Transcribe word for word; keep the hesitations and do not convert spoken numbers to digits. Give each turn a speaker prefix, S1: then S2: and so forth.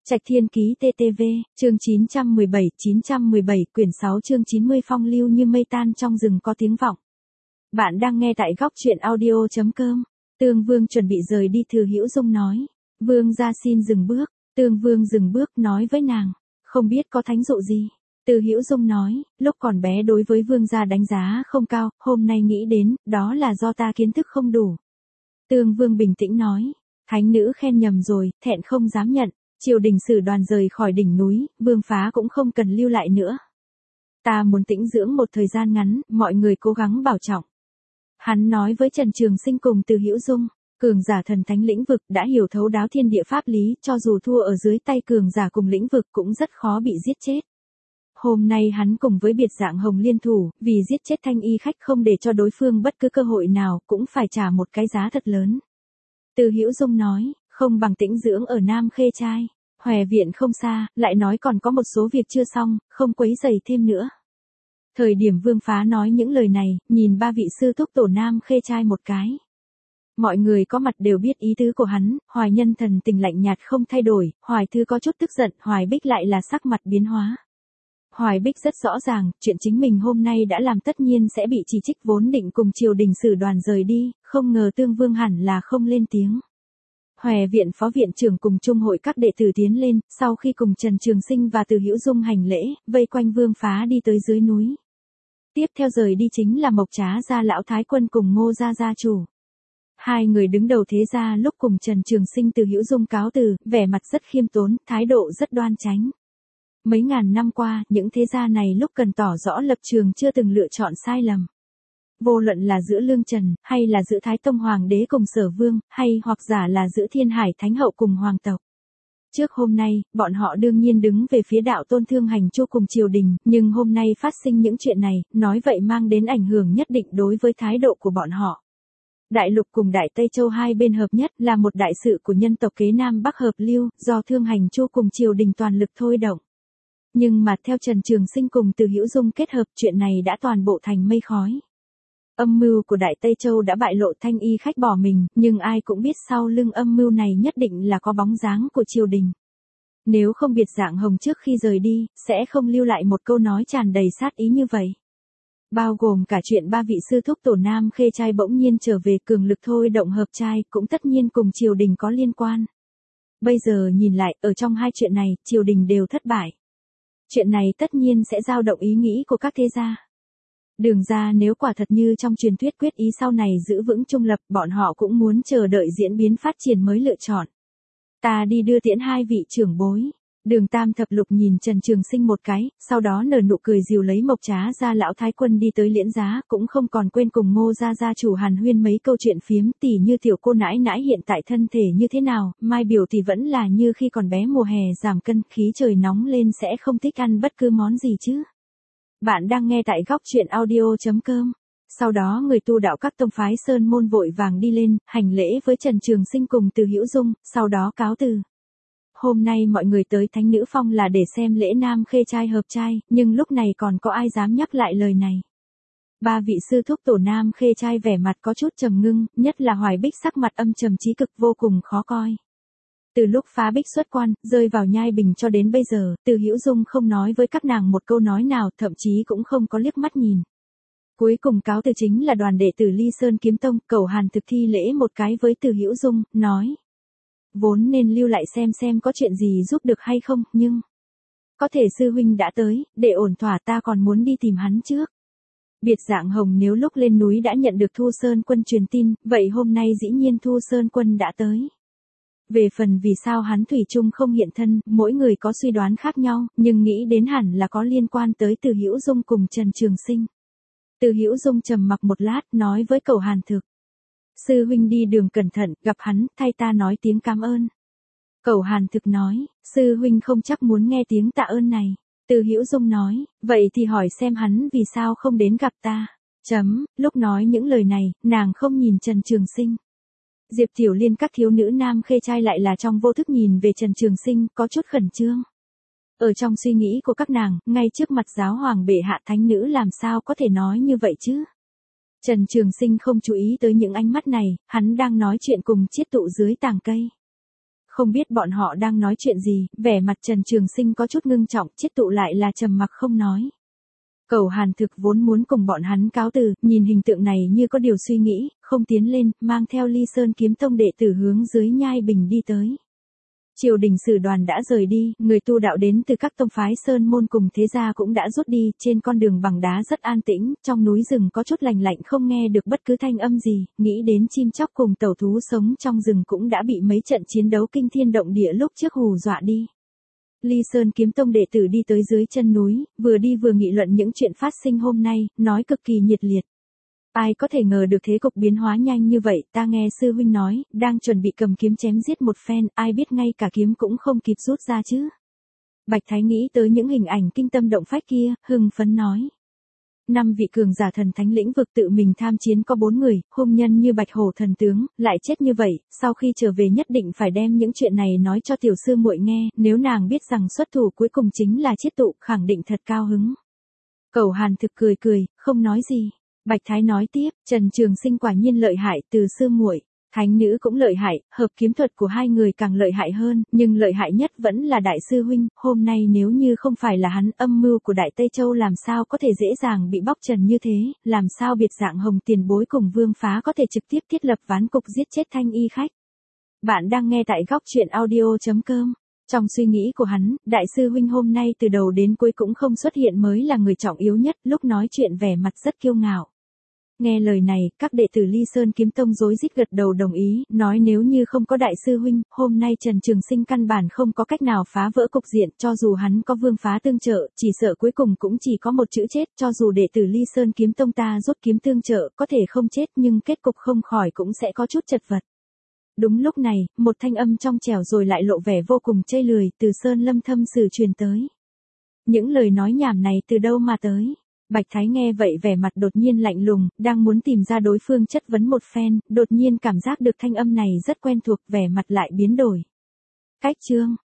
S1: Trạch Thiên Ký tê tê vê, chương chín trăm mười bảy, chín trăm mười bảy, quyển sáu chương chín mươi phong lưu như mây tan trong rừng có tiếng vọng. Bạn đang nghe tại góc truyện audio chấm com. Tương Vương chuẩn bị rời đi, Thừa Hữu Dung nói. Vương gia xin dừng bước. Tương Vương dừng bước nói với nàng. Không biết có thánh dụ gì. Từ Hữu Dung nói, lúc còn bé đối với vương gia đánh giá không cao, hôm nay nghĩ đến, đó là do ta kiến thức không đủ. Tương Vương bình tĩnh nói, thánh nữ khen nhầm rồi, thẹn không dám nhận. Triều đình sử đoàn rời khỏi đỉnh núi, Vương phá cũng không cần lưu lại nữa. Ta muốn tĩnh dưỡng một thời gian ngắn, mọi người cố gắng bảo trọng. Hắn nói với Trần Trường Sinh cùng Từ Hữu Dung, cường giả thần thánh lĩnh vực đã hiểu thấu đáo thiên địa pháp lý, cho dù thua ở dưới tay cường giả cùng lĩnh vực cũng rất khó bị giết chết. Hôm nay hắn cùng với biệt dạng hồng liên thủ, vì giết chết thanh y khách không để cho đối phương bất cứ cơ hội nào, cũng phải trả một cái giá thật lớn. Từ Hữu Dung nói, không bằng tĩnh dưỡng ở Nam Khê Trai, Hòe viện không xa, lại nói còn có một số việc chưa xong, không quấy rầy thêm nữa. Thời điểm Vương phá nói những lời này, nhìn ba vị sư thúc tổ Nam Khê Trai một cái. Mọi người có mặt đều biết ý tứ của hắn, Hoài Nhân thần tình lạnh nhạt không thay đổi, Hoài Thư có chút tức giận, Hoài Bích lại là sắc mặt biến hóa. Hoài Bích rất rõ ràng, chuyện chính mình hôm nay đã làm tất nhiên sẽ bị chỉ trích, vốn định cùng triều đình sử đoàn rời đi, không ngờ Tương Vương hẳn là không lên tiếng. Hòe viện phó viện trưởng cùng trung hội các đệ tử tiến lên, sau khi cùng Trần Trường Sinh và Từ Hữu Dung hành lễ, vây quanh Vương phá đi tới dưới núi. Tiếp theo rời đi chính là Mộc Trá gia lão thái quân cùng Ngô gia gia chủ. Hai người đứng đầu thế gia lúc cùng Trần Trường Sinh Từ Hữu Dung cáo từ, vẻ mặt rất khiêm tốn, thái độ rất đoan chánh. Mấy ngàn năm qua, những thế gia này lúc cần tỏ rõ lập trường chưa từng lựa chọn sai lầm. Vô luận là giữa Lương Trần, hay là giữa Thái Tông Hoàng đế cùng Sở Vương, hay hoặc giả là giữa Thiên Hải Thánh Hậu cùng Hoàng tộc. Trước hôm nay, bọn họ đương nhiên đứng về phía đạo tôn Thương Hành Chu cùng triều đình, nhưng hôm nay phát sinh những chuyện này, nói vậy mang đến ảnh hưởng nhất định đối với thái độ của bọn họ. Đại Lục cùng Đại Tây Châu hai bên hợp nhất là một đại sự của nhân tộc kế Nam Bắc hợp lưu, do Thương Hành Chu cùng triều đình toàn lực thôi động. Nhưng mà theo Trần Trường Sinh cùng Từ Hữu Dung kết hợp, chuyện này đã toàn bộ thành mây khói. Âm mưu của Đại Tây Châu đã bại lộ, thanh y khách bỏ mình, nhưng ai cũng biết sau lưng âm mưu này nhất định là có bóng dáng của triều đình. Nếu không biệt dạng hồng trước khi rời đi, sẽ không lưu lại một câu nói tràn đầy sát ý như vậy. Bao gồm cả chuyện ba vị sư thúc tổ Nam Khê Trai bỗng nhiên trở về, cường lực thôi động hợp trai, cũng tất nhiên cùng triều đình có liên quan. Bây giờ nhìn lại, ở trong hai chuyện này, triều đình đều thất bại. Chuyện này tất nhiên sẽ dao động ý nghĩ của các thế gia. Đường ra nếu quả thật như trong truyền thuyết quyết ý sau này giữ vững trung lập, bọn họ cũng muốn chờ đợi diễn biến phát triển mới lựa chọn. Ta đi đưa tiễn hai vị trưởng bối. Đường Tam Thập Lục nhìn Trần Trường Sinh một cái, sau đó nở nụ cười dìu lấy Mộc Trá gia lão thái quân đi tới Liễn Giá, cũng không còn quên cùng Ngô gia gia chủ hàn huyên mấy câu chuyện phiếm, tỉ như tiểu cô nãi nãi hiện tại thân thể như thế nào, Mai biểu thì vẫn là như khi còn bé, mùa hè giảm cân, khí trời nóng lên sẽ không thích ăn bất cứ món gì chứ. Bạn đang nghe tại góc truyện audio chấm com. Sau đó người tu đạo các tông phái sơn môn vội vàng đi lên, hành lễ với Trần Trường Sinh cùng Từ Hữu Dung, sau đó cáo từ. Hôm nay mọi người tới Thánh Nữ Phong là để xem lễ Nam Khê Trai hợp trai, nhưng lúc này còn có ai dám nhắc lại lời này. Ba vị sư thúc tổ Nam Khê Trai vẻ mặt có chút trầm ngưng, nhất là Hoài Bích sắc mặt âm trầm chí cực, vô cùng khó coi. Từ lúc phá Bích xuất quan, rơi vào nhai bình cho đến bây giờ, Từ Hữu Dung không nói với các nàng một câu nói nào, thậm chí cũng không có liếc mắt nhìn. Cuối cùng cáo từ chính là đoàn đệ tử Ly Sơn Kiếm Tông, Cẩu Hàn thực thi lễ một cái với Từ Hữu Dung, nói. Vốn nên lưu lại xem xem có chuyện gì giúp được hay không, nhưng... Có thể sư huynh đã tới, để ổn thỏa ta còn muốn đi tìm hắn trước. Biệt dạng hồng nếu lúc lên núi đã nhận được Thu Sơn Quân truyền tin, vậy hôm nay dĩ nhiên Thu Sơn Quân đã tới. Về phần vì sao hắn thủy chung không hiện thân, mỗi người có suy đoán khác nhau, nhưng nghĩ đến hẳn là có liên quan tới Từ Hữu Dung cùng Trần Trường Sinh. Từ Hữu Dung trầm mặc một lát, nói với Cẩu Hàn thực. Sư huynh đi đường cẩn thận, gặp hắn, thay ta nói tiếng cảm ơn. Cẩu Hàn thực nói, sư huynh không chắc muốn nghe tiếng tạ ơn này. Từ Hữu Dung nói, vậy thì hỏi xem hắn vì sao không đến gặp ta. Chấm, lúc nói những lời này, nàng không nhìn Trần Trường Sinh. Diệp Tiểu Liên các thiếu nữ Nam Khê Trai lại là trong vô thức nhìn về Trần Trường Sinh, có chút khẩn trương. Ở trong suy nghĩ của các nàng, ngay trước mặt giáo hoàng bệ hạ thánh nữ làm sao có thể nói như vậy chứ? Trần Trường Sinh không chú ý tới những ánh mắt này, hắn đang nói chuyện cùng chiết tụ dưới tàng cây. không biết bọn họ đang nói chuyện gì, vẻ mặt Trần Trường Sinh có chút ngưng trọng, Chiết Tụ lại là trầm mặc không nói. Cầu Hàn Thực vốn muốn cùng bọn hắn cáo từ, nhìn hình tượng này như có điều suy nghĩ, không tiến lên, mang theo Ly Sơn Kiếm Tông đệ tử hướng dưới nhai bình đi tới. Triều đình sử đoàn đã rời đi, người tu đạo đến từ các tông phái sơn môn cùng thế gia cũng đã rút đi, trên con đường bằng đá rất an tĩnh, trong núi rừng có chút lành lạnh không nghe được bất cứ thanh âm gì, nghĩ đến chim chóc cùng tẩu thú sống trong rừng cũng đã bị mấy trận chiến đấu kinh thiên động địa lúc trước hù dọa đi. Ly Sơn Kiếm Tông đệ tử đi tới dưới chân núi, vừa đi vừa nghị luận những chuyện phát sinh hôm nay, nói cực kỳ nhiệt liệt. Ai có thể ngờ được thế cục biến hóa nhanh như vậy, ta nghe sư huynh nói, đang chuẩn bị cầm kiếm chém giết một phen, ai biết ngay cả kiếm cũng không kịp rút ra chứ. Bạch Thái nghĩ tới những hình ảnh kinh tâm động phách kia, hưng phấn nói. Năm vị cường giả thần thánh lĩnh vực tự mình tham chiến có bốn người, hung nhân như Bạch Hổ thần tướng, lại chết như vậy, sau khi trở về nhất định phải đem những chuyện này nói cho tiểu sư muội nghe, nếu nàng biết rằng xuất thủ cuối cùng chính là Chiết Tụ, khẳng định thật cao hứng. Cầu Hàn Thực cười cười, không nói gì. Bạch Thái nói tiếp, Trần Trường Sinh quả nhiên lợi hại, từ sư muội, thánh nữ cũng lợi hại, hợp kiếm thuật của hai người càng lợi hại hơn, nhưng lợi hại nhất vẫn là đại sư huynh, hôm nay nếu như không phải là hắn, âm mưu của Đại Tây Châu làm sao có thể dễ dàng bị bóc trần như thế, làm sao biệt dạng Hồng Tiền Bối cùng Vương Phá có thể trực tiếp thiết lập ván cục giết chết Thanh Y khách. Bạn đang nghe tại góc truyện audio chấm com. Trong suy nghĩ của hắn, đại sư huynh hôm nay từ đầu đến cuối cũng không xuất hiện mới là người trọng yếu nhất, lúc nói chuyện vẻ mặt rất kiêu ngạo. Nghe lời này, các đệ tử Ly Sơn Kiếm Tông rối rít gật đầu đồng ý, nói nếu như không có đại sư huynh, hôm nay Trần Trường Sinh căn bản không có cách nào phá vỡ cục diện, cho dù hắn có Vương Phá tương trợ, chỉ sợ cuối cùng cũng chỉ có một chữ chết, cho dù đệ tử Ly Sơn Kiếm Tông ta rút kiếm tương trợ, có thể không chết nhưng kết cục không khỏi cũng sẽ có chút chật vật. Đúng lúc này, một thanh âm trong trẻo rồi lại lộ vẻ vô cùng chây lười, từ Sơn Lâm Thâm Sử truyền tới. Những lời nói nhảm này từ đâu mà tới? Bạch Thái nghe vậy vẻ mặt đột nhiên lạnh lùng, đang muốn tìm ra đối phương chất vấn một phen, đột nhiên cảm giác được thanh âm này rất quen thuộc, vẻ mặt lại biến đổi. Cách chương,